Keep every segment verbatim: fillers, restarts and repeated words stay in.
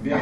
Bien.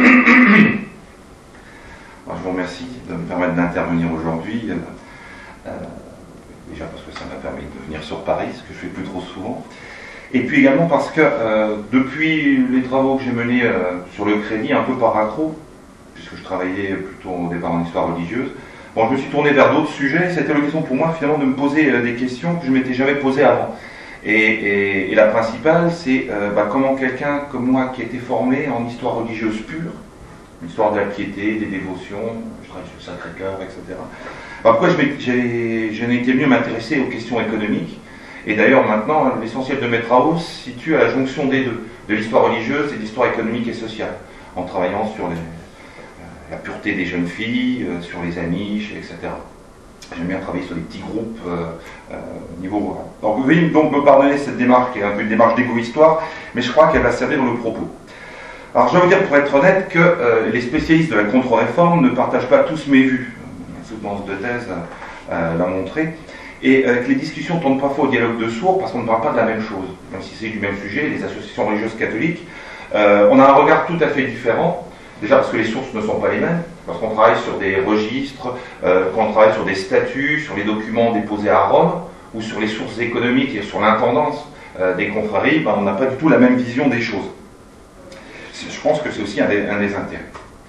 Alors, je vous remercie de me permettre d'intervenir aujourd'hui. Euh, déjà parce que ça m'a permis de venir sur Paris, ce que je fais plus trop souvent. Et puis également parce que euh, depuis les travaux que j'ai menés euh, sur le crédit, un peu par accro, puisque je travaillais plutôt au départ en histoire religieuse, bon, je me suis tourné vers d'autres sujets. C'était l'occasion pour moi finalement de me poser euh, des questions que je ne m'étais jamais posées avant. Et, et, et la principale, c'est euh, bah, comment quelqu'un comme moi qui a été formé en histoire religieuse pure, l'histoire de la piété, des dévotions, je travaille sur le Sacré-Cœur, et cetera. Alors pourquoi je n'ai été venu m'intéresser aux questions économiques. Et d'ailleurs maintenant, l'essentiel de mes travaux se situe à la jonction des deux, de l'histoire religieuse et de l'histoire économique et sociale, en travaillant sur les, euh, la pureté des jeunes filles, euh, sur les amiches, et cetera. J'aime bien travailler sur des petits groupes euh, euh, niveau rural. Donc vous pouvez donc me pardonner cette démarche qui est un peu une démarche d'égo-histoire, mais je crois qu'elle va servir le propos. Alors je dois vous dire pour être honnête que euh, les spécialistes de la contre-réforme ne partagent pas tous mes vues. La soutenance de thèse euh, l'a montré. Et euh, que les discussions ne tournent pas fois au dialogue de sourds parce qu'on ne parle pas de la même chose. Même si c'est du même sujet, les associations religieuses catholiques, euh, on a un regard tout à fait différent. Déjà parce que les sources ne sont pas les mêmes, parce qu'on travaille sur des registres, euh, qu'on travaille sur des statuts, sur les documents déposés à Rome, ou sur les sources économiques et sur l'intendance euh, des confréries, ben, on n'a pas du tout la même vision des choses. Je pense que c'est aussi un des, un des intérêts.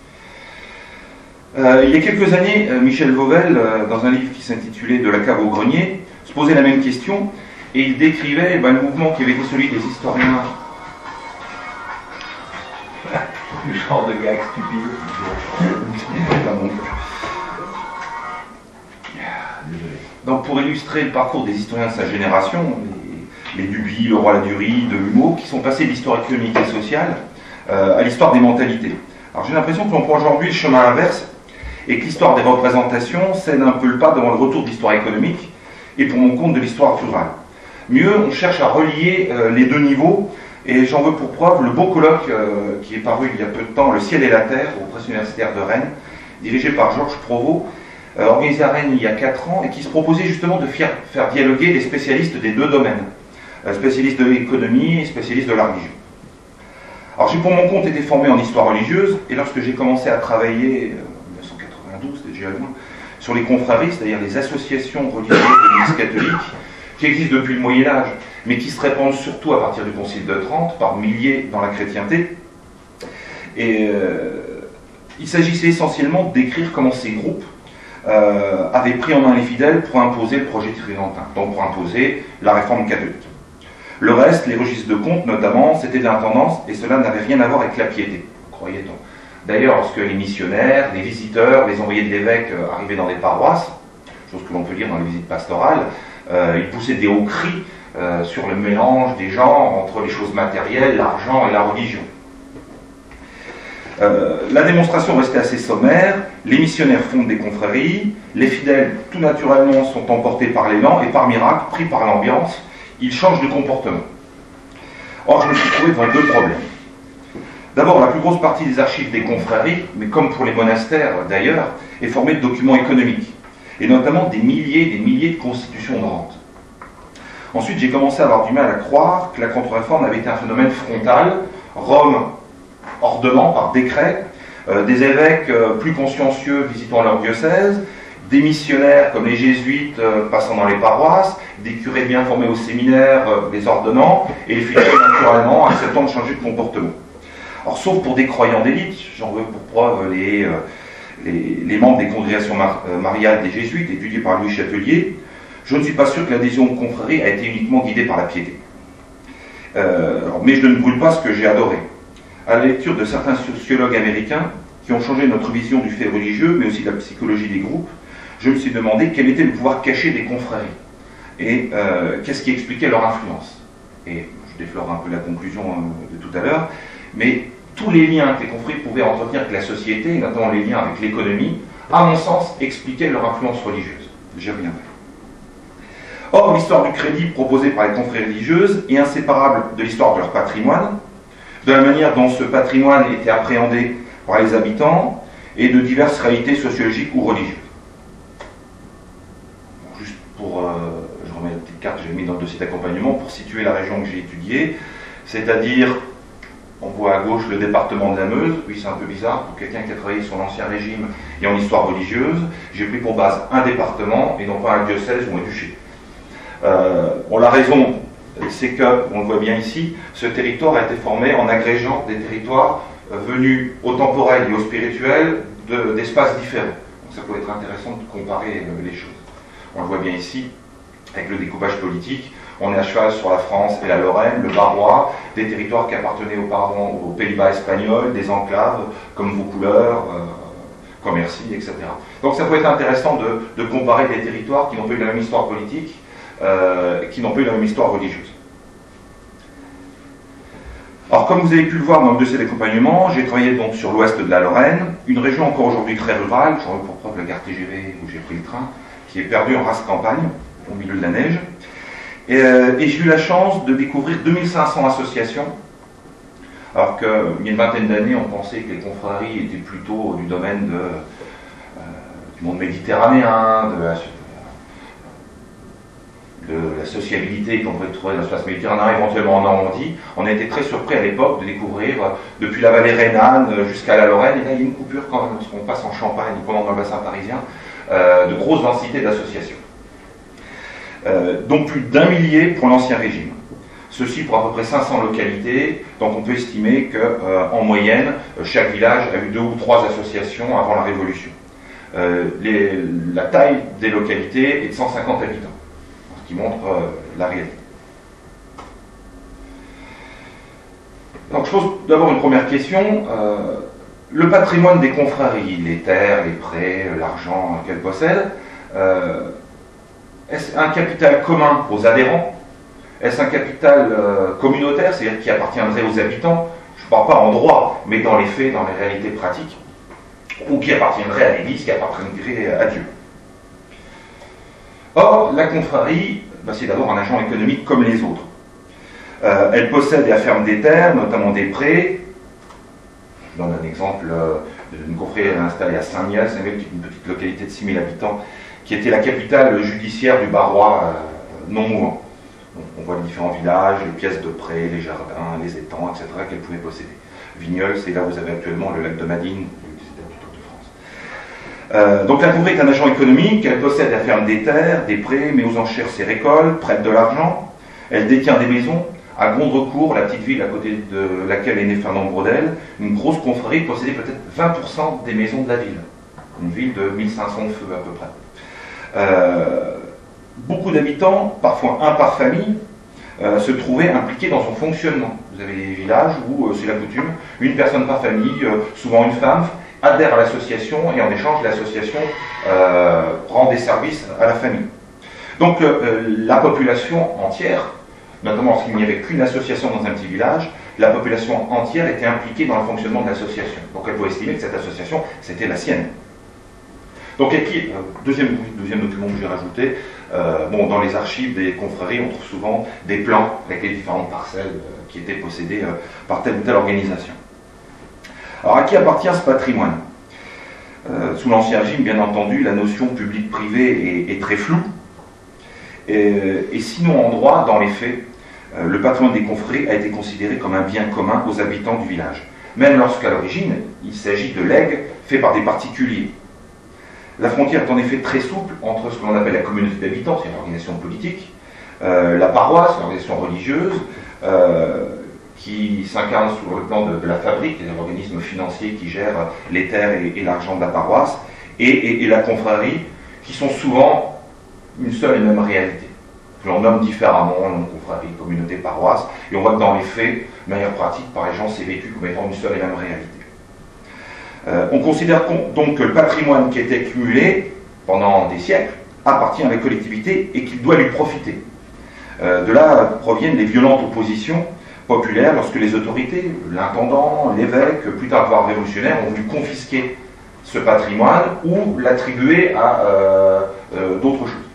Euh, il y a quelques années, euh, Michel Vauvel, euh, dans un livre qui s'intitulait « De la cave au grenier », se posait la même question, et il décrivait ben, le mouvement qui avait été celui des historiens. Le genre de gag stupide. Donc pour illustrer le parcours des historiens de sa génération, les, les Duby, le roi Ladurie, de Humeau, qui sont passés de l'histoire économique et sociale euh, à l'histoire des mentalités. Alors j'ai l'impression que l'on prend aujourd'hui le chemin inverse, et que l'histoire des représentations cède un peu le pas devant le retour de l'histoire économique, et pour mon compte de l'histoire rurale. Mieux, on cherche à relier euh, les deux niveaux, et j'en veux pour preuve le beau colloque euh, qui est paru il y a peu de temps, Le ciel et la terre, au Presse universitaire de Rennes, dirigé par Georges Provost, euh, organisé à Rennes il y a quatre ans, et qui se proposait justement de faire, faire dialoguer les spécialistes des deux domaines, euh, spécialistes de l'économie et spécialistes de la religion. Alors j'ai pour mon compte été formé en histoire religieuse, et lorsque j'ai commencé à travailler, euh, en mille neuf cent quatre-vingt-douze, c'était déjà loin, sur les confréries, c'est-à-dire les associations religieuses de l'Église catholique, qui existent depuis le Moyen-Âge, mais qui se répandent surtout à partir du Concile de Trente, par milliers dans la chrétienté. Et euh, il s'agissait essentiellement de décrire comment ces groupes euh, avaient pris en main les fidèles pour imposer le projet tridentin, donc pour imposer la réforme catholique. Le reste, les registres de comptes notamment, c'était de l'intendance, et cela n'avait rien à voir avec la piété, croyait-on. D'ailleurs, lorsque les missionnaires, les visiteurs, les envoyés de l'évêque euh, arrivaient dans des paroisses, chose que l'on peut lire dans les visites pastorales, euh, ils poussaient des hauts cris euh, sur le mélange des genres entre les choses matérielles, l'argent et la religion. Euh, la démonstration restait assez sommaire, les missionnaires fondent des confréries, les fidèles tout naturellement sont emportés par l'élan et par miracle, pris par l'ambiance, ils changent de comportement. Or, je me suis trouvé devant deux problèmes. D'abord, la plus grosse partie des archives des confréries, mais comme pour les monastères d'ailleurs, est formée de documents économiques, et notamment des milliers et des milliers de constitutions de rente. Ensuite, j'ai commencé à avoir du mal à croire que la contre-réforme avait été un phénomène frontal, Rome ordonnant par décret, euh, des évêques euh, plus consciencieux visitant leur diocèse, des missionnaires comme les jésuites euh, passant dans les paroisses, des curés bien formés au séminaire euh, les ordonnant, et les fidèles naturellement acceptant de changer de comportement. Alors, sauf pour des croyants d'élite, j'en veux pour preuve les, euh, les, les membres des congrégations mar euh, mariales des jésuites, étudiés par Louis Châtelier, je ne suis pas sûr que l'adhésion aux confréries a été uniquement guidée par la piété. Euh, alors, mais je ne brûle pas ce que j'ai adoré. À la lecture de certains sociologues américains qui ont changé notre vision du fait religieux, mais aussi de la psychologie des groupes, je me suis demandé quel était le pouvoir caché des confréries et euh, qu'est-ce qui expliquait leur influence. Et je déflore un peu la conclusion euh, de tout à l'heure, mais tous les liens que les confréries pouvaient entretenir avec la société, notamment les liens avec l'économie, à mon sens, expliquaient leur influence religieuse. J'y reviendrai. Or, l'histoire du crédit proposée par les confréries religieuses est inséparable de l'histoire de leur patrimoine, de la manière dont ce patrimoine était appréhendé par les habitants et de diverses réalités sociologiques ou religieuses. Juste pour, euh, je remets la petite carte que j'ai mise dans le dossier d'accompagnement pour situer la région que j'ai étudiée, c'est-à-dire On voit à gauche le département de la Meuse. Oui, c'est un peu bizarre pour quelqu'un qui a travaillé sur l'Ancien Régime et en histoire religieuse. J'ai pris pour base un département et non pas un diocèse ou un duché. Euh, bon, la raison, c'est que, on le voit bien ici, ce territoire a été formé en agrégeant des territoires euh, venus au temporel et au spirituel d'espaces différents. Donc ça peut être intéressant de comparer euh, les choses. On le voit bien ici, avec le découpage politique. On est à cheval sur la France et la Lorraine, le Barrois, des territoires qui appartenaient auparavant aux Pays-Bas espagnols, des enclaves comme Vaucouleurs, euh, Commercy, et cetera. Donc ça peut être intéressant de, de comparer des territoires qui n'ont pas eu la même histoire politique, euh, qui n'ont pas eu la même histoire religieuse. Alors comme vous avez pu le voir dans le dossier d'accompagnement, j'ai travaillé donc sur l'ouest de la Lorraine, une région encore aujourd'hui très rurale, j'en veux pour preuve la gare T G V où j'ai pris le train, qui est perdue en race campagne, au milieu de la neige. Et, euh, et j'ai eu la chance de découvrir deux mille cinq cents associations, alors qu'il y a une vingtaine d'années, on pensait que les confréries étaient plutôt du domaine de, euh, du monde méditerranéen, de la, de la sociabilité qu'on pouvait trouver dans l'espace méditerranéen, éventuellement en Normandie. On a été très surpris à l'époque de découvrir, depuis la vallée rhénane jusqu'à la Lorraine, et là il y a une coupure quand même, lorsqu'on passe en Champagne, pendant dans le bassin parisien, euh, de grosses densités d'associations. Euh, donc plus d'un millier pour l'Ancien Régime. Ceci pour à peu près cinq cents localités, donc on peut estimer qu'en euh, moyenne, chaque village a eu deux ou trois associations avant la Révolution. Euh, les, la taille des localités est de cent cinquante habitants, ce qui montre euh, la réalité. Donc je pose d'abord une première question. Euh, le patrimoine des confréries, les terres, les prêts, l'argent qu'elles possèdent, euh, est-ce un capital commun aux adhérents? Est-ce un capital euh, communautaire, c'est-à-dire qui appartiendrait aux habitants? Je ne parle pas en droit, mais dans les faits, dans les réalités pratiques, ou qui appartiendrait à l'Église, qui appartiendrait à Dieu. Or, la confrérie, ben, c'est d'abord un agent économique comme les autres. Euh, elle possède et afferme des terres, notamment des prés. Je donne un exemple euh, d'une confrérie installée à Saint-Miel, c'est une petite localité de six mille habitants, qui était la capitale judiciaire du Barrois euh, non mouvant. Donc, on voit les différents villages, les pièces de prés, les jardins, les étangs, et cetera qu'elle pouvait posséder. Vigneulles, c'est là où vous avez actuellement le lac de Madine, du Tour de France. Euh, donc la confrérie est un agent économique, elle possède et afferme des terres, des prés, met aux enchères ses récoltes, prête de l'argent, elle détient des maisons. À Gondrecourt, la petite ville à côté de laquelle est né Fernand Braudel, une grosse confrérie possédait peut-être vingt pour cent des maisons de la ville. Une ville de mille cinq cents feux à peu près. Euh, beaucoup d'habitants, parfois un par famille, euh, se trouvaient impliqués dans son fonctionnement. Vous avez des villages où, euh, c'est la coutume, une personne par famille, euh, souvent une femme, adhère à l'association et en échange, l'association euh, rend des services à la famille. Donc euh, la population entière, notamment lorsqu'il n'y avait qu'une association dans un petit village, la population entière était impliquée dans le fonctionnement de l'association. Donc elle pouvait estimer que cette association, c'était la sienne. Donc, et puis, deuxième, deuxième document que j'ai rajouté, euh, bon, dans les archives des confréries, on trouve souvent des plans avec les différentes parcelles euh, qui étaient possédées euh, par telle ou telle organisation. Alors, à qui appartient ce patrimoine? euh, Sous l'Ancien Régime, bien entendu, la notion public-privé est, est très floue. Et, et sinon, en droit, dans les faits, euh, le patrimoine des confréries a été considéré comme un bien commun aux habitants du village, même lorsqu'à l'origine, il s'agit de legs faits par des particuliers. La frontière est en effet très souple entre ce que l'on appelle la communauté d'habitants, c'est une organisation politique, euh, la paroisse, une organisation religieuse, euh, qui s'incarne sur le plan de, de la fabrique, c'est un organisme financier qui gère les terres et, et l'argent de la paroisse, et, et, et la confrérie, qui sont souvent une seule et même réalité. L'on nomme différemment, on nomme confrérie, communauté, paroisse, et on voit que dans les faits, de manière pratique, par les gens, c'est vécu comme étant une seule et même réalité. Euh, on considère donc que le patrimoine qui a été accumulé pendant des siècles appartient à la collectivité et qu'il doit lui profiter. Euh, de là proviennent les violentes oppositions populaires lorsque les autorités, l'intendant, l'évêque, plus tard voire révolutionnaires, ont voulu confisquer ce patrimoine ou l'attribuer à euh, euh, d'autres choses.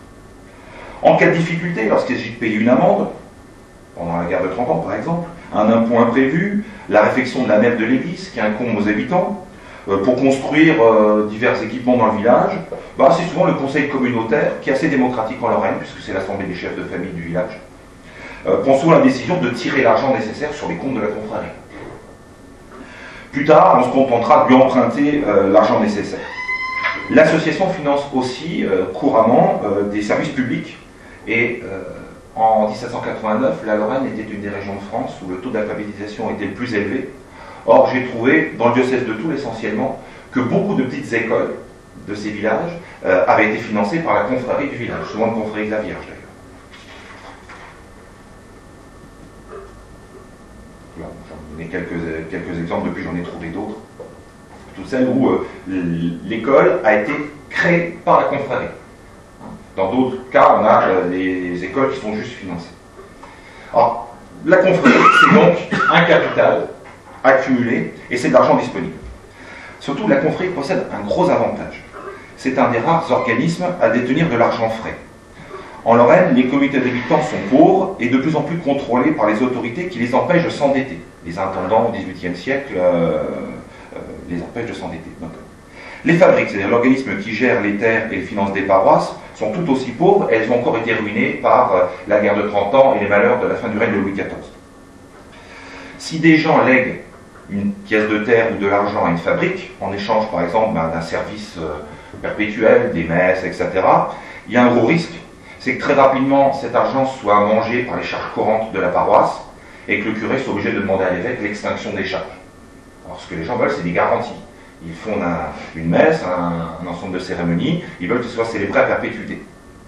En cas de difficulté, lorsqu'il s'agit de payer une amende, pendant la guerre de trente ans par exemple, un impôt imprévu, la réfection de la nef de l'église qui incombe aux habitants, pour construire euh, divers équipements dans le village, bah, c'est souvent le conseil communautaire, qui est assez démocratique en Lorraine, puisque c'est l'assemblée des chefs de famille du village, euh, prend souvent la décision de tirer l'argent nécessaire sur les comptes de la confrérie. Plus tard, on se contentera de lui emprunter euh, l'argent nécessaire. L'association finance aussi euh, couramment euh, des services publics. Et euh, en dix-sept cent quatre-vingt-neuf, la Lorraine était une des régions de France où le taux d'alphabétisation était le plus élevé. Or, j'ai trouvé, dans le diocèse de Toul essentiellement, que beaucoup de petites écoles de ces villages euh, avaient été financées par la confrérie du village, souvent la confrérie de la Vierge d'ailleurs. Voilà, j'en ai quelques, quelques exemples, depuis j'en ai trouvé d'autres. Toutes celles où euh, l'école a été créée par la confrérie. Dans d'autres cas, on a euh, les écoles qui sont juste financées. Alors, la confrérie, c'est donc un capital accumulé et c'est de l'argent disponible. Surtout, la confrérie possède un gros avantage. C'est un des rares organismes à détenir de l'argent frais. En Lorraine, les comités d'habitants sont pauvres et de plus en plus contrôlés par les autorités qui les empêchent de s'endetter. Les intendants au dix-huitième siècle euh, euh, les empêchent de s'endetter. Donc, les fabriques, c'est-à-dire l'organisme qui gère les terres et les finances des paroisses, sont tout aussi pauvres et elles ont encore été ruinées par euh, la guerre de trente ans et les malheurs de la fin du règne de Louis quatorze. Si des gens lèguent une pièce de terre ou de l'argent à une fabrique, en échange par exemple ben, d'un service euh, perpétuel, des messes, et cetera, il y a un gros risque, c'est que très rapidement cet argent soit mangé par les charges courantes de la paroisse et que le curé soit obligé de demander à l'évêque l'extinction des charges. Alors ce que les gens veulent, c'est des garanties. Ils font un, une messe, un, un ensemble de cérémonies, ils veulent que ce soit célébré à perpétuité.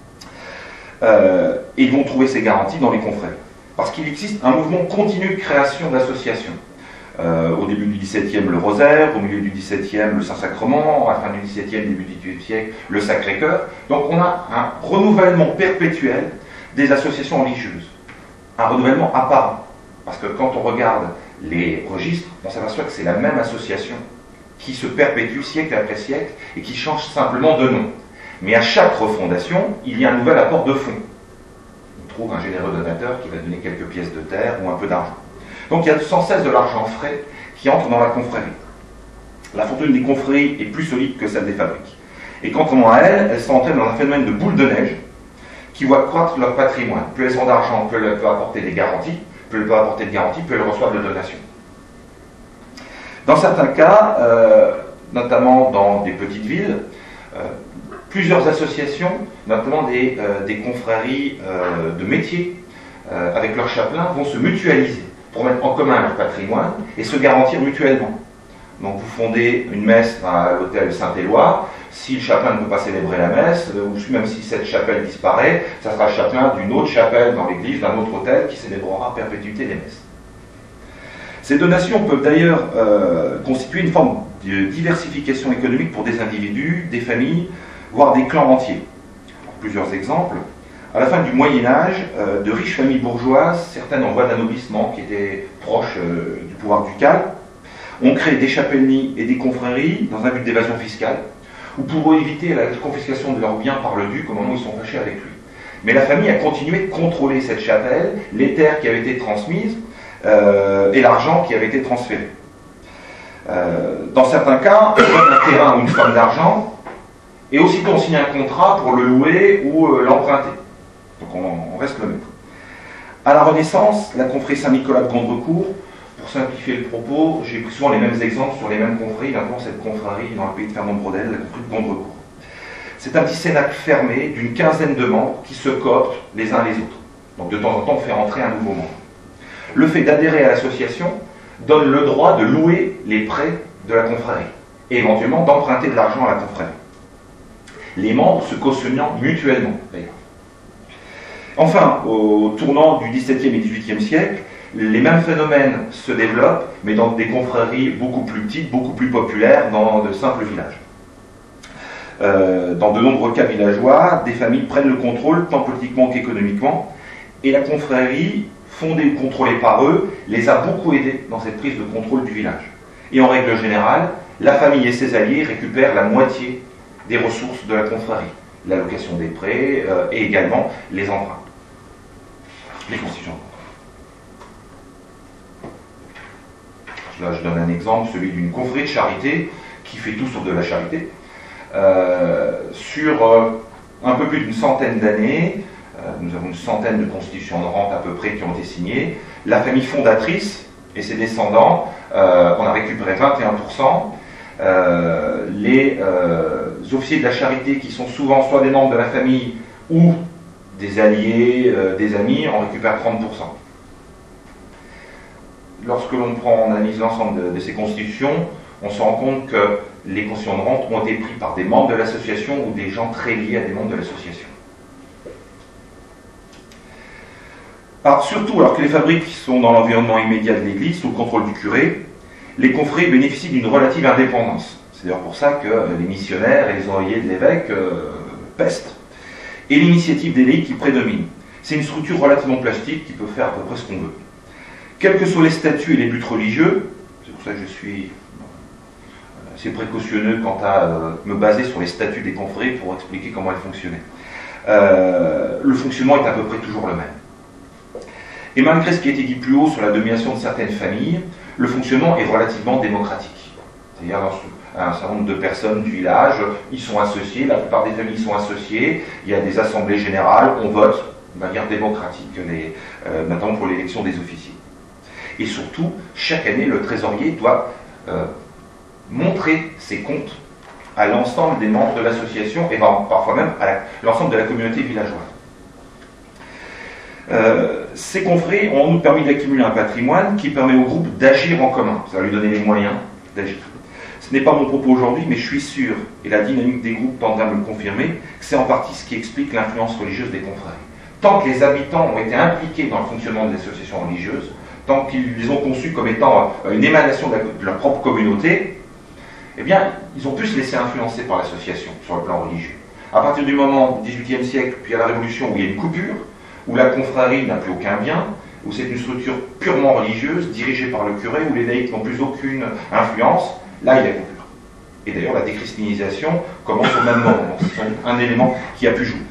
Euh, et ils vont trouver ces garanties dans les confrères. Parce qu'il existe un mouvement continu de création d'associations. Euh, au début du dix-septième, le Rosaire, au milieu du dix-septième, le Saint-Sacrement, à la fin du dix-septième, début du dix-huitième siècle, le Sacré-Cœur. Donc on a un renouvellement perpétuel des associations religieuses. Un renouvellement apparent. Parce que quand on regarde les registres, on s'aperçoit que c'est la même association qui se perpétue siècle après siècle et qui change simplement de nom. Mais à chaque refondation, il y a un nouvel apport de fonds. On trouve un généreux donateur qui va donner quelques pièces de terre ou un peu d'argent. Donc il y a sans cesse de l'argent frais qui entre dans la confrérie. La fortune des confréries est plus solide que celle des fabriques. Et contrairement à elles, elles sont entrées dans un phénomène de boule de neige qui voit croître leur patrimoine. Plus elles ont d'argent, plus elles peuvent apporter des garanties, plus elles peuvent apporter de garanties, plus elles reçoivent de donations. Dans certains cas, euh, notamment dans des petites villes, euh, plusieurs associations, notamment des, euh, des confréries euh, de métiers, euh, avec leurs chapelains, vont se mutualiser pour mettre en commun leur patrimoine et se garantir mutuellement. Donc vous fondez une messe à l'hôtel Saint-Éloi, si le chapelain ne peut pas célébrer la messe, ou même si cette chapelle disparaît, ça sera le chapelain d'une autre chapelle dans l'église, d'un autre hôtel, qui célébrera à perpétuité les messes. Ces donations peuvent d'ailleurs euh, constituer une forme de diversification économique pour des individus, des familles, voire des clans entiers. Alors, plusieurs exemples. À la fin du Moyen-Âge, euh, de riches familles bourgeoises, certaines en voie d'anoblissement, qui étaient proches euh, du pouvoir ducal, ont créé des chapellenies et des confréries dans un but d'évasion fiscale, ou pour éviter la confiscation de leurs biens par le duc au moment où ils sont fâchés avec lui. Mais la famille a continué de contrôler cette chapelle, les terres qui avaient été transmises, euh, et l'argent qui avait été transféré. Euh, dans certains cas, on donne un terrain ou une somme d'argent, et aussitôt on signe un contrat pour le louer ou euh, l'emprunter. Donc on, on reste le maître. À la Renaissance, la confrérie Saint-Nicolas de Gondrecourt, pour simplifier le propos, j'ai pris souvent les mêmes exemples sur les mêmes confréries, notamment cette confrérie dans le pays de Fernand Braudel, la confrérie de Gondrecourt. C'est un petit cénacle fermé d'une quinzaine de membres qui se cooptent les uns les autres. Donc de temps en temps, on fait rentrer un nouveau membre. Le fait d'adhérer à l'association donne le droit de louer les prêts de la confrérie et éventuellement d'emprunter de l'argent à la confrérie. Les membres se cautionnant mutuellement, d'ailleurs. Enfin, au tournant du dix-septième et dix-huitième siècle, les mêmes phénomènes se développent, mais dans des confréries beaucoup plus petites, beaucoup plus populaires, dans de simples villages. Euh, dans de nombreux cas villageois, des familles prennent le contrôle, tant politiquement qu'économiquement, et la confrérie, fondée ou contrôlée par eux, les a beaucoup aidés dans cette prise de contrôle du village. Et en règle générale, la famille et ses alliés récupèrent la moitié des ressources de la confrérie, l'allocation des prêts euh, et également les emprunts, les constitutions. Là, je donne un exemple, celui d'une confrérie de charité qui fait tout sauf de la charité. Euh, sur euh, un peu plus d'une centaine d'années, euh, nous avons une centaine de constitutions de rente à peu près qui ont été signées. La famille fondatrice Et ses descendants, euh, on a récupéré vingt et un pour cent. Euh, les euh, officiers de la charité, qui sont souvent soit des membres de la famille ou des alliés, euh, des amis, en récupèrent trente pour cent. Lorsque l'on prend en analyse l'ensemble de, de ces constitutions, on se rend compte que les constitutions de rente ont été prises par des membres de l'association ou des gens très liés à des membres de l'association. Alors, surtout alors que les fabriques sont dans l'environnement immédiat de l'église, sous le contrôle du curé, les confréries bénéficient d'une relative indépendance. C'est d'ailleurs pour ça que les missionnaires et les envoyés de l'évêque euh, pestent. Et l'initiative des laïcs qui prédomine. C'est une structure relativement plastique qui peut faire à peu près ce qu'on veut. Quels que soient les statuts et les buts religieux, c'est pour ça que je suis assez précautionneux quant à euh, me baser sur les statuts des confréries pour expliquer comment elles fonctionnaient. Euh, le fonctionnement est à peu près toujours le même. Et malgré ce qui a été dit plus haut sur la domination de certaines familles, le fonctionnement est relativement démocratique. C'est-à-dire dans un certain nombre de personnes du village, ils sont associés, la plupart des familles sont associées, il y a des assemblées générales, on vote de manière démocratique, les, euh, notamment pour l'élection des officiers. Et surtout, chaque année, le trésorier doit euh, montrer ses comptes à l'ensemble des membres de l'association et parfois même à l'ensemble de la communauté villageoise. Euh, ces confréries ont en outre permis d'accumuler un patrimoine qui permet au groupe d'agir en commun. Ça va lui donner les moyens d'agir. Ce n'est pas mon propos aujourd'hui, mais je suis sûr, et la dynamique des groupes tendra à me le confirmer, que c'est en partie ce qui explique l'influence religieuse des confréries. Tant que les habitants ont été impliqués dans le fonctionnement des associations religieuses, tant qu'ils les ont conçues comme étant une émanation de, la, de leur propre communauté, eh bien, ils ont pu se laisser influencer par l'association sur le plan religieux. À partir du moment du dix-huitième siècle, puis à la Révolution, où il y a une coupure, où la confrérie n'a plus aucun bien, où c'est une structure purement religieuse, dirigée par le curé, où les laïcs n'ont plus aucune influence, là il y a coupure. Et d'ailleurs la déchristianisation commence au même moment, donc c'est un élément qui a pu jouer.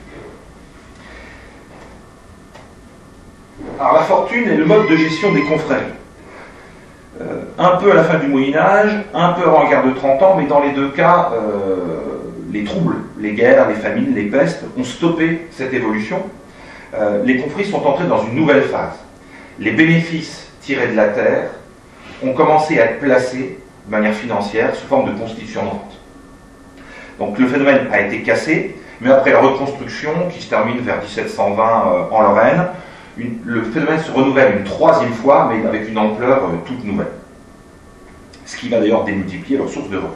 Alors la fortune est le mode de gestion des confréries. Euh, un peu à la fin du Moyen-Âge, un peu avant la guerre de trente ans, mais dans les deux cas, euh, les troubles, les guerres, les famines, les pestes ont stoppé cette évolution. Euh, les confréries sont entrées dans une nouvelle phase. Les bénéfices tirés de la terre ont commencé à être placés de manière financière sous forme de constitution de rente. Donc le phénomène a été cassé, mais après la reconstruction qui se termine vers dix-sept cent vingt euh, en Lorraine, une, le phénomène se renouvelle une troisième fois, mais avec une ampleur euh, toute nouvelle. Ce qui va d'ailleurs démultiplier leurs sources de revenus.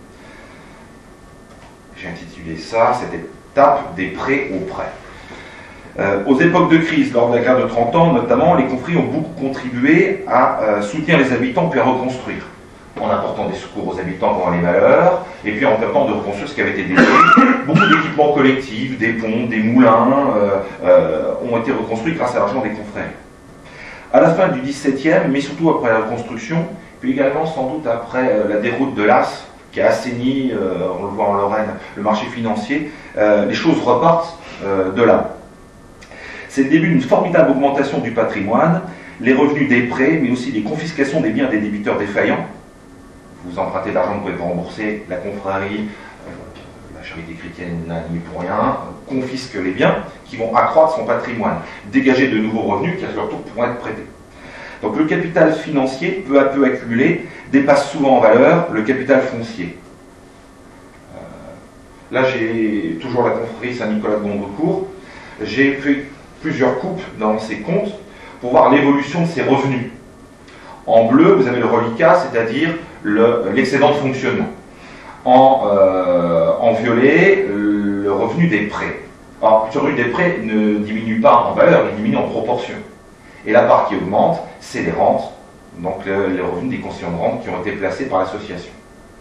J'ai intitulé ça, cette étape des prêts aux prêts. Euh, aux époques de crise, lors de la guerre de trente ans notamment, les confréries ont beaucoup contribué à euh, soutenir les habitants puis à reconstruire, en apportant des secours aux habitants pendant les malheurs, et puis en permettant de reconstruire ce qui avait été détruit. Beaucoup d'équipements collectifs, des ponts, des moulins, euh, euh, ont été reconstruits grâce à l'argent des confréries. À la fin du dix-septième, mais surtout après la reconstruction, puis également sans doute après euh, la déroute de l'As, qui a assaini, euh, on le voit en Lorraine, le marché financier, euh, les choses repartent euh, de là. C'est le début d'une formidable augmentation du patrimoine, les revenus des prêts, mais aussi des confiscations des biens des débiteurs défaillants. Vous empruntez de l'argent, vous pouvez pas rembourser, la confrérie, euh, la charité chrétienne n'a ni pour rien, euh, confisque les biens qui vont accroître son patrimoine, dégager de nouveaux revenus qui à leur tour pourront être prêtés. Donc le capital financier, peu à peu accumulé, dépasse souvent en valeur le capital foncier. Euh, là j'ai toujours la confrérie Saint-Nicolas de Gondrecourt, j'ai fait plusieurs coupes dans ces comptes pour voir l'évolution de ces revenus. En bleu, vous avez le reliquat, c'est-à-dire l'excédent le, de fonctionnement. En, euh, en violet, le revenu des prêts. Alors, le revenu des prêts ne diminue pas en valeur, il diminue en proportion. Et la part qui augmente, c'est les rentes, donc le, les revenus des constitutions de rente qui ont été placés par l'association.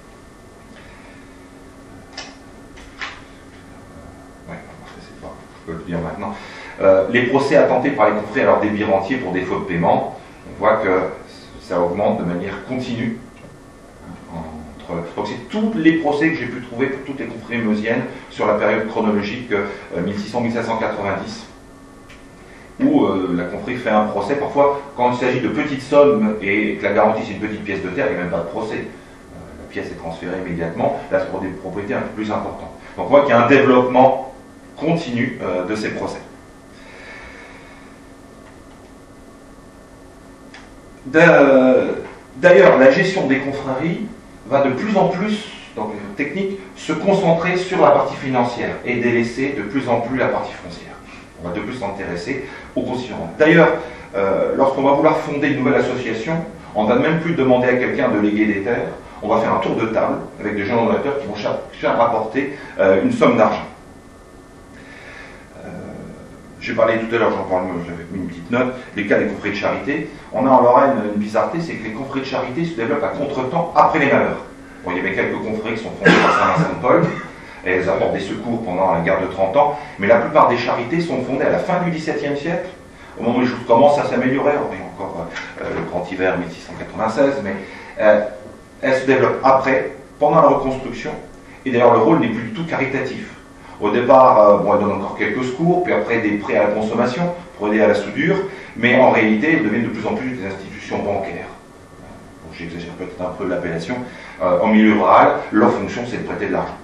Ouais, c'est pas, je peux le dire maintenant. Euh, les procès attentés par les confréries à leur débit rentier pour défaut de paiement, on voit que ça augmente de manière continue. Entre... Donc c'est tous les procès que j'ai pu trouver pour toutes les confréries meusiennes sur la période chronologique euh, mille six cents à mille sept cent quatre-vingt-dix, où euh, la confrérie fait un procès. Parfois, quand il s'agit de petites sommes et que la garantie c'est une petite pièce de terre, il n'y a même pas de procès. Euh, la pièce est transférée immédiatement, là c'est pour des propriétés un peu plus importantes. Donc on voit qu'il y a un développement continu euh, de ces procès. D'ailleurs, la gestion des confréries va de plus en plus, dans les techniques, se concentrer sur la partie financière et délaisser de plus en plus la partie foncière. On va de plus s'intéresser aux constituants. D'ailleurs, euh, lorsqu'on va vouloir fonder une nouvelle association, on ne va même plus demander à quelqu'un de léguer des terres. On va faire un tour de table avec des gens donateurs qui vont chacun rapporter euh, une somme d'argent. Euh, J'ai parlé tout à l'heure, j'en parle, j'avais mis une petite note, les cas des confréries de charité. On a en Lorraine une bizarreté, c'est que les confréries de charité se développent à contre-temps après les malheurs. Bon, il y avait quelques confréries qui sont fondées par Saint-Vincent-de-Paul, et elles apportent des secours pendant la guerre de trente ans, mais la plupart des charités sont fondées à la fin du dix-septième siècle, au moment où les choses commencent à s'améliorer. On a encore euh, le grand hiver mille six cent quatre-vingt-seize, mais euh, elles se développent après, pendant la reconstruction, et d'ailleurs le rôle n'est plus du tout caritatif. Au départ, euh, bon, elles donnent encore quelques secours, puis après des prêts à la consommation pour aider à la soudure, mais en réalité, elles deviennent de plus en plus des institutions bancaires. Bon, j'exagère peut-être un peu l'appellation. Euh, en milieu rural, leur fonction, c'est de prêter de l'argent.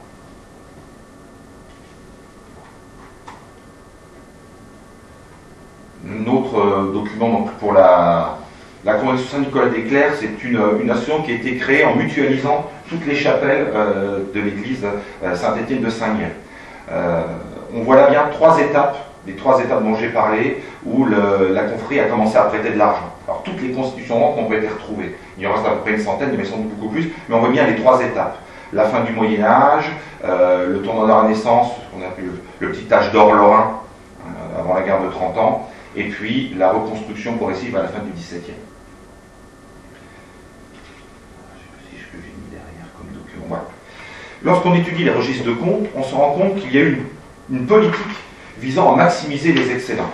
Un autre euh, document donc, pour la, la Congrégation Saint-Nicolas des Clercs, c'est une, une association qui a été créée en mutualisant toutes les chapelles euh, de l'église euh, Saint-Étienne de Saint-Miel. Euh, on voit là bien trois étapes, les trois étapes dont j'ai parlé, où le, la confrérie a commencé à prêter de l'argent. Alors toutes les constitutions n'ont pas été retrouvées. Il y en reste à peu près une centaine, il y en a sans doute beaucoup plus, mais on voit bien les trois étapes. La fin du Moyen-Âge, euh, le tournant de la Renaissance, ce qu'on appelle le, le petit âge d'or lorrain, euh, avant la guerre de trente ans, et puis la reconstruction progressive à la fin du dix-septième. Je ne sais pas si je peux j'ai mis derrière comme document. Voilà. Lorsqu'on étudie les registres de comptes, on se rend compte qu'il y a eu une, une politique visant à maximiser les excédents.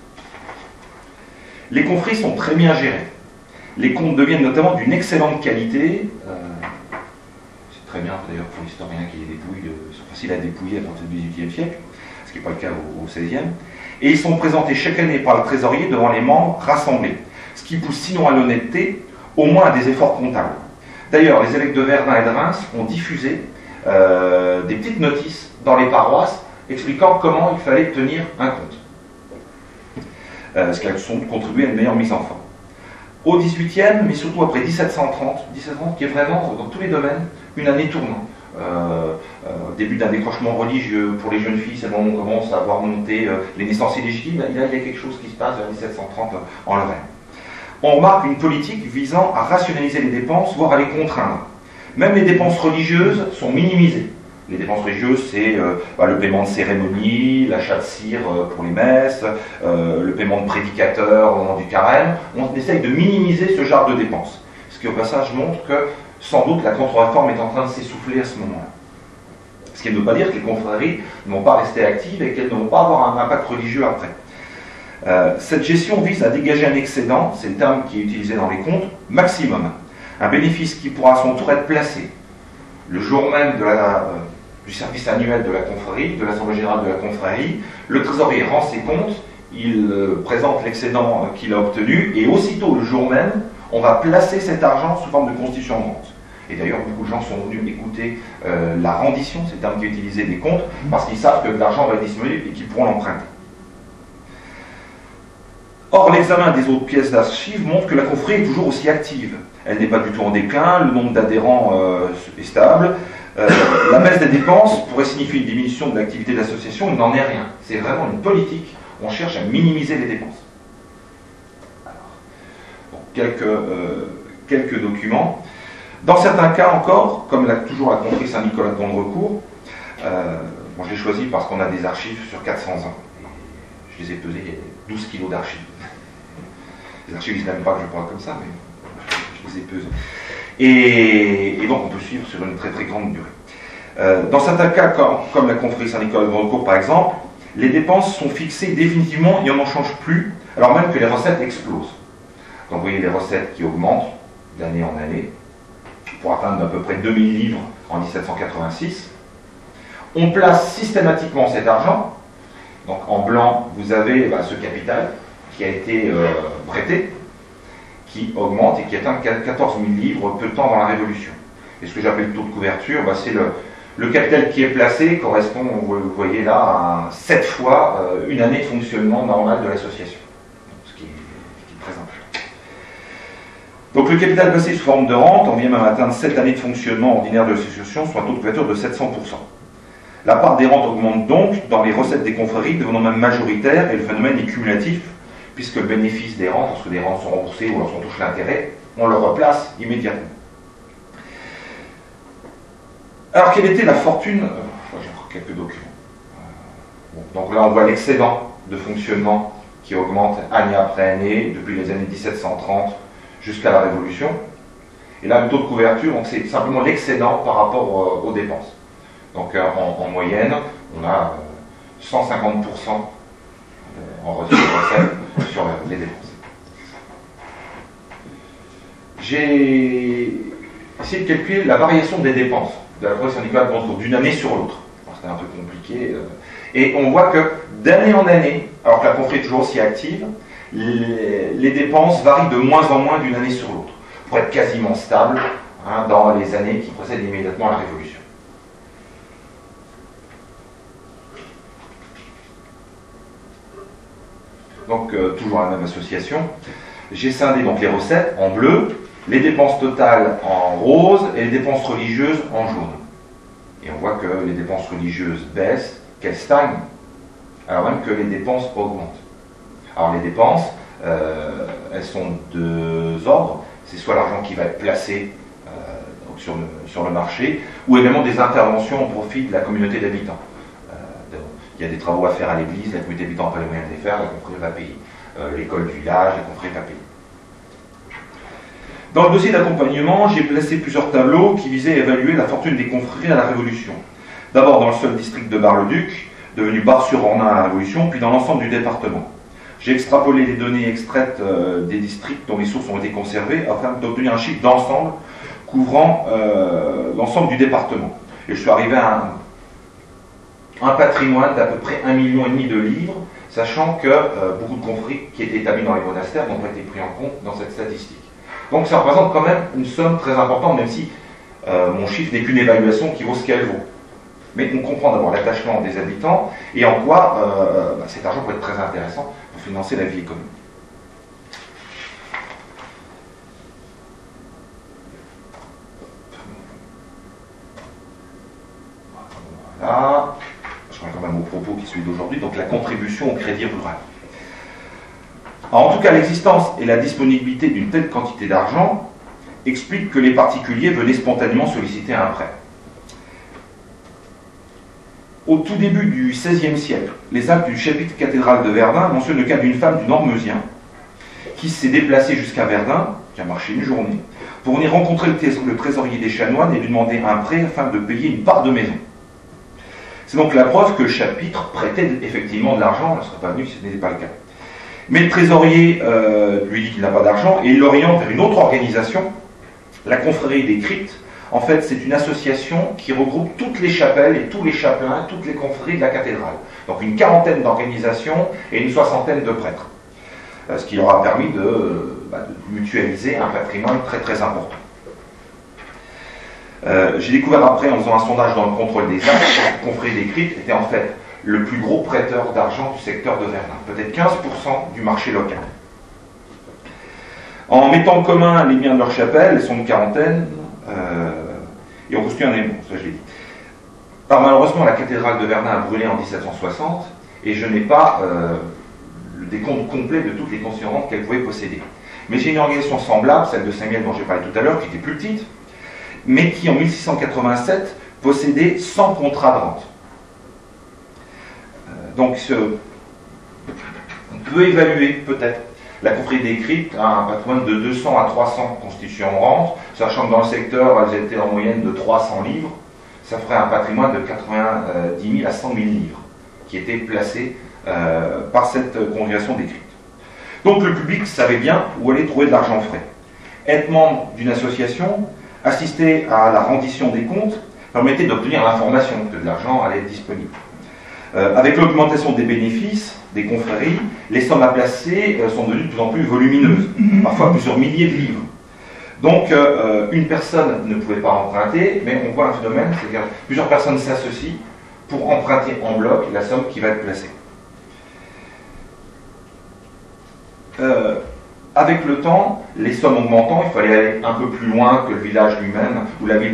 Les confréries sont très bien gérées. Les comptes deviennent notamment d'une excellente qualité. Euh, c'est très bien d'ailleurs pour l'historien qui les dépouille, de, ils sont faciles à dépouiller à partir du dix-huitième siècle, ce qui n'est pas le cas au, au seizième. Et ils sont présentés chaque année par le trésorier devant les membres rassemblés, ce qui pousse sinon à l'honnêteté, au moins à des efforts comptables. D'ailleurs, les évêques de Verdun et de Reims ont diffusé euh, des petites notices dans les paroisses expliquant comment il fallait tenir un compte. Euh, ce qui a contribué à une meilleure mise en forme. Au dix-huitième, mais surtout après mille sept cent trente, mille sept cent trente qui est vraiment, dans tous les domaines, une année tournante. Euh, euh, début d'un décrochement religieux pour les jeunes filles, c'est le moment où on commence à voir monter euh, les naissances illégitimes. Là, il y a quelque chose qui se passe vers mille sept cent trente euh, en Lorraine. On remarque une politique visant à rationaliser les dépenses, voire à les contraindre. Même les dépenses religieuses sont minimisées. Les dépenses religieuses, c'est euh, bah, le paiement de cérémonies, l'achat de cire euh, pour les messes, euh, le paiement de prédicateurs au moment du carême. On essaye de minimiser ce genre de dépenses. Ce qui, au passage, montre que, sans doute, la contre-réforme est en train de s'essouffler à ce moment-là. Ce qui ne veut pas dire que les confréries ne vont pas rester actives et qu'elles ne vont pas avoir un impact religieux après. Euh, cette gestion vise à dégager un excédent, c'est le terme qui est utilisé dans les comptes, maximum. Un bénéfice qui pourra à son tour être placé le jour même de la, euh, du service annuel de la confrérie, de l'Assemblée générale de la confrérie. Le trésorier rend ses comptes, il euh, présente l'excédent euh, qu'il a obtenu, et aussitôt le jour même, on va placer cet argent sous forme de constitution de rente. Et d'ailleurs, beaucoup de gens sont venus écouter euh, la rendition, c'est le terme qui est utilisé des comptes, parce qu'ils savent que l'argent va être disponible et qu'ils pourront l'emprunter. Or, l'examen des autres pièces d'archives montre que la confrérie est toujours aussi active. Elle n'est pas du tout en déclin, le nombre d'adhérents euh, est stable. Euh, la baisse des dépenses pourrait signifier une diminution de l'activité de l'association, il n'en est rien. C'est vraiment une politique, on cherche à minimiser les dépenses. Alors, bon, quelques, euh, quelques documents. Dans certains cas encore, comme la, toujours la confrérie Saint-Nicolas de Gondrecourt, euh, bon, je l'ai choisi parce qu'on a des archives sur quatre cents ans. Et je les ai pesées, il y a douze kilos d'archives. Les archives, ils n'aiment pas que je parle comme ça, mais je les ai pesées. Et, et donc on peut suivre sur une très très grande durée. Euh, dans certains cas, comme, comme la confrérie Saint-Nicolas de Gondrecourt par exemple, les dépenses sont fixées définitivement et on n'en change plus, alors même que les recettes explosent. Donc vous voyez les recettes qui augmentent d'année en année, pour atteindre à peu près deux mille livres en mille sept cent quatre-vingt-six. On place systématiquement cet argent. Donc en blanc, vous avez bah, ce capital qui a été euh, prêté, qui augmente et qui atteint quatorze mille livres peu de temps dans la Révolution. Et ce que j'appelle le taux de couverture, bah, c'est le, le capital qui est placé correspond, vous voyez là, à sept fois euh, une année de fonctionnement normal de l'association. Ce qui est, ce qui est très important. Donc le capital placé sous forme de rente, on vient même atteindre sept années de fonctionnement ordinaire de l'association, soit un taux de couverture de sept cents pour cent. La part des rentes augmente donc dans les recettes des confréries, devenant même majoritaire, et le phénomène est cumulatif, puisque le bénéfice des rentes, lorsque des rentes sont remboursées ou lorsqu'on touche l'intérêt, on le replace immédiatement. Alors quelle était la fortune, euh, j'ai encore quelques documents. Euh, bon, donc là on voit l'excédent de fonctionnement qui augmente année après année, depuis les années mille sept cent trente jusqu'à la Révolution. Et là le taux de couverture, c'est simplement l'excédent par rapport euh, aux dépenses. Donc euh, en, en moyenne, on a euh, cent cinquante pour cent en recettes sur les dépenses. J'ai essayé de calculer la variation des dépenses de la Confrérie syndicale d'une année sur l'autre. C'était un peu compliqué. Euh, et on voit que d'année en année, alors que la confrérie est toujours aussi active, les, les dépenses varient de moins en moins d'une année sur l'autre, pour être quasiment stable hein, dans les années qui précèdent immédiatement la Révolution. Donc euh, toujours la même association. J'ai scindé donc les recettes en bleu, les dépenses totales en rose et les dépenses religieuses en jaune. Et on voit que les dépenses religieuses baissent, qu'elles stagnent, alors même que les dépenses augmentent. Alors les dépenses, euh, elles sont de deux ordres. C'est soit l'argent qui va être placé euh, donc sur, le, sur le marché, ou également des interventions au profit de la communauté d'habitants. Euh, il y a des travaux à faire à l'église, la communauté d'habitants n'a pas les moyens de les faire, la confrérie va payer. Euh, L'école du village, la confrérie va payer. Dans le dossier d'accompagnement, j'ai placé plusieurs tableaux qui visaient à évaluer la fortune des confréries à la Révolution. D'abord dans le seul district de Bar-le-Duc, devenu Bar-sur-Ornain à la Révolution, puis dans l'ensemble du département. J'ai extrapolé les données extraites euh, des districts dont les sources ont été conservées afin d'obtenir un chiffre d'ensemble couvrant euh, l'ensemble du département. Et je suis arrivé à un, un patrimoine d'à peu près un million et demi de livres, sachant que euh, beaucoup de confréries qui étaient établies dans les monastères n'ont pas été pris en compte dans cette statistique. Donc ça représente quand même une somme très importante, même si euh, mon chiffre n'est qu'une évaluation qui vaut ce qu'elle vaut. Mais on comprend d'abord l'attachement des habitants et en quoi euh, bah, cet argent peut être très intéressant pour financer la vie économique. Voilà. Je reviens quand même au propos qui est celui d'aujourd'hui, donc la contribution au crédit rural. Alors, en tout cas, l'existence et la disponibilité d'une telle quantité d'argent expliquent que les particuliers venaient spontanément solliciter un prêt. Au tout début du seizième siècle, les actes du chapitre cathédral de Verdun mentionnent le cas d'une femme du Nord-Meusien qui s'est déplacée jusqu'à Verdun, qui a marché une journée, pour venir rencontrer le trésorier des chanoines et lui demander un prêt afin de payer une part de maison. C'est donc la preuve que le chapitre prêtait effectivement de l'argent, elle ne serait pas venue si ce n'était pas le cas. Mais le trésorier euh, lui dit qu'il n'a pas d'argent et il l'oriente vers une autre organisation, la confrérie des cryptes. En fait, c'est une association qui regroupe toutes les chapelles et tous les chapelains, toutes les confréries de la cathédrale. Donc une quarantaine d'organisations et une soixantaine de prêtres. Euh, ce qui leur a permis de, bah, de mutualiser un patrimoine très très important. Euh, J'ai découvert après, en faisant un sondage dans le contrôle des actes, que la confrérie des cryptes était en fait le plus gros prêteur d'argent du secteur de Verdun, peut-être quinze pour cent du marché local. En mettant en commun les biens de leur chapelle, elles sont une quarantaine, euh, et on construit un émon, ça je l'ai dit. Alors malheureusement, la cathédrale de Verdun a brûlé en mille sept cent soixante, et je n'ai pas euh, le décompte complet de toutes les considérantes qu'elle pouvait posséder. Mais j'ai une organisation semblable, celle de Saint-Miel dont j'ai parlé tout à l'heure, qui était plus petite, mais qui en mille six cent quatre-vingt-sept possédait cent contrats de rente. Donc, ce, on peut évaluer peut-être la confrérie des cryptes à un patrimoine de deux cents à trois cents constitutions en rente, sachant que dans le secteur, elles étaient en moyenne de trois cents livres, ça ferait un patrimoine de quatre-vingt-dix mille à cent mille livres qui était placé euh, par cette congrégation des cryptes. Donc, le public savait bien où aller trouver de l'argent frais. Être membre d'une association, assister à la rendition des comptes, permettait d'obtenir l'information que de l'argent allait être disponible. Euh, avec l'augmentation des bénéfices des confréries, les sommes à placer euh, sont devenues de plus en plus volumineuses, parfois plusieurs milliers de livres. Donc euh, une personne ne pouvait pas emprunter, mais on voit un phénomène, c'est-à-dire que plusieurs personnes s'associent pour emprunter en bloc la somme qui va être placée. Euh, avec le temps, les sommes augmentant, il fallait aller un peu plus loin que le village lui-même, ou la ville